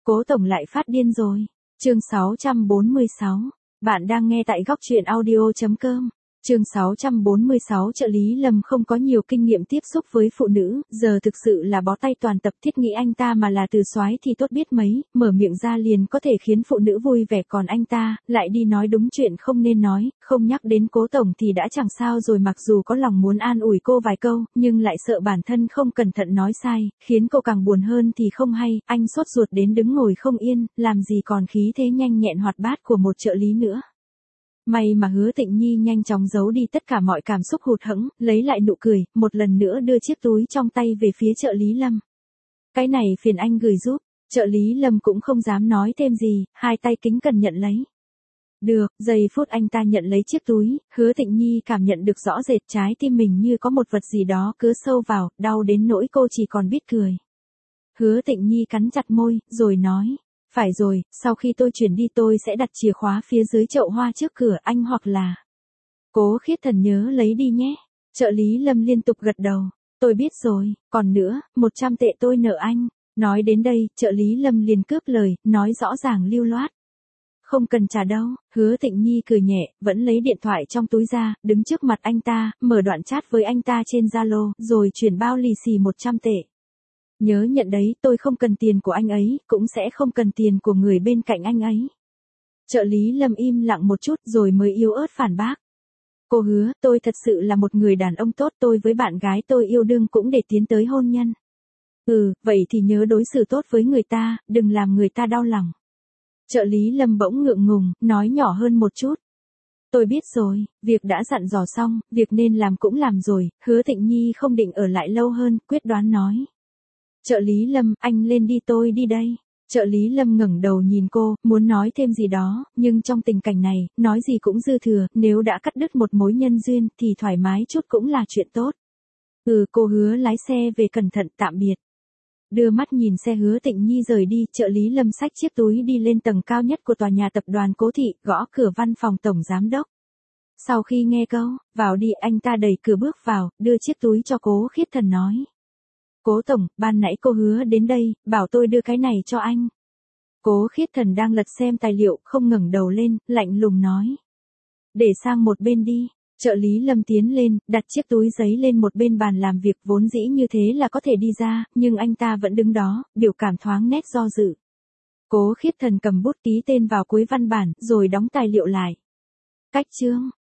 Cố tổng lại phát điên rồi. Chương 646. Bạn đang nghe tại góc truyện audio.com. Chương 646. Trợ lý Lâm không có nhiều kinh nghiệm tiếp xúc với phụ nữ, giờ thực sự là bó tay toàn tập. Thiết nghĩ anh ta mà là từ soái thì tốt biết mấy, mở miệng ra liền có thể khiến phụ nữ vui vẻ, còn anh ta lại đi nói đúng chuyện không nên nói, không nhắc đến Cố tổng thì đã chẳng sao rồi. Mặc dù có lòng muốn an ủi cô vài câu, nhưng lại sợ bản thân không cẩn thận nói sai, khiến cô càng buồn hơn thì không hay. Anh sốt ruột đến đứng ngồi không yên, làm gì còn khí thế nhanh nhẹn hoạt bát của một trợ lý nữa. May mà Hứa Tịnh Nhi nhanh chóng giấu đi tất cả mọi cảm xúc hụt hẫng, lấy lại nụ cười, một lần nữa đưa chiếc túi trong tay về phía trợ lý Lâm. Cái này phiền anh gửi giúp. Trợ lý Lâm cũng không dám nói thêm gì, hai tay kính cẩn nhận lấy. Được, giây phút anh ta nhận lấy chiếc túi, Hứa Tịnh Nhi cảm nhận được rõ rệt trái tim mình như có một vật gì đó cứa sâu vào, đau đến nỗi cô chỉ còn biết cười. Hứa Tịnh Nhi cắn chặt môi, rồi nói. Phải rồi, sau khi tôi chuyển đi tôi sẽ đặt chìa khóa phía dưới chậu hoa trước cửa anh, hoặc là Cố Khiết Thần nhớ lấy đi nhé. Trợ lý Lâm liên tục gật đầu. Tôi biết rồi, còn nữa, 100 tệ tôi nợ anh. Nói đến đây, trợ lý Lâm liền cướp lời, nói rõ ràng lưu loát. Không cần trả đâu. Hứa Tịnh Nhi cười nhẹ, vẫn lấy điện thoại trong túi ra, đứng trước mặt anh ta, mở đoạn chat với anh ta trên Zalo, rồi chuyển bao lì xì 100 tệ. Nhớ nhận đấy, tôi không cần tiền của anh ấy, cũng sẽ không cần tiền của người bên cạnh anh ấy. Trợ lý Lâm im lặng một chút rồi mới yếu ớt phản bác. Cô Hứa, tôi thật sự là một người đàn ông tốt, tôi với bạn gái tôi yêu đương cũng để tiến tới hôn nhân. Vậy thì nhớ đối xử tốt với người ta, đừng làm người ta đau lòng. Trợ lý Lâm bỗng ngượng ngùng, nói nhỏ hơn một chút. Tôi biết rồi, việc đã dặn dò xong, việc nên làm cũng làm rồi. Hứa Tịnh Nhi không định ở lại lâu hơn, quyết đoán nói. Trợ lý Lâm, anh lên đi, tôi đi đây. Trợ lý Lâm ngẩng đầu nhìn cô, muốn nói thêm gì đó, nhưng trong tình cảnh này, nói gì cũng dư thừa, nếu đã cắt đứt một mối nhân duyên, thì thoải mái chút cũng là chuyện tốt. Cô Hứa lái xe về cẩn thận, tạm biệt. Đưa mắt nhìn xe Hứa Tịnh Nhi rời đi, trợ lý Lâm xách chiếc túi đi lên tầng cao nhất của tòa nhà tập đoàn Cố Thị, gõ cửa văn phòng tổng giám đốc. Sau khi nghe câu, vào đi, anh ta đẩy cửa bước vào, đưa chiếc túi cho Cố Khiết Thần nói. Cố tổng, ban nãy cô Hứa đến đây, bảo tôi đưa cái này cho anh. Cố Khiết Thần đang lật xem tài liệu, không ngẩng đầu lên, lạnh lùng nói. Để sang một bên đi. Trợ lý Lâm tiến lên, đặt chiếc túi giấy lên một bên bàn làm việc, vốn dĩ như thế là có thể đi ra, nhưng anh ta vẫn đứng đó, biểu cảm thoáng nét do dự. Cố Khiết Thần cầm bút ký tên vào cuối văn bản, rồi đóng tài liệu lại. Cách chương.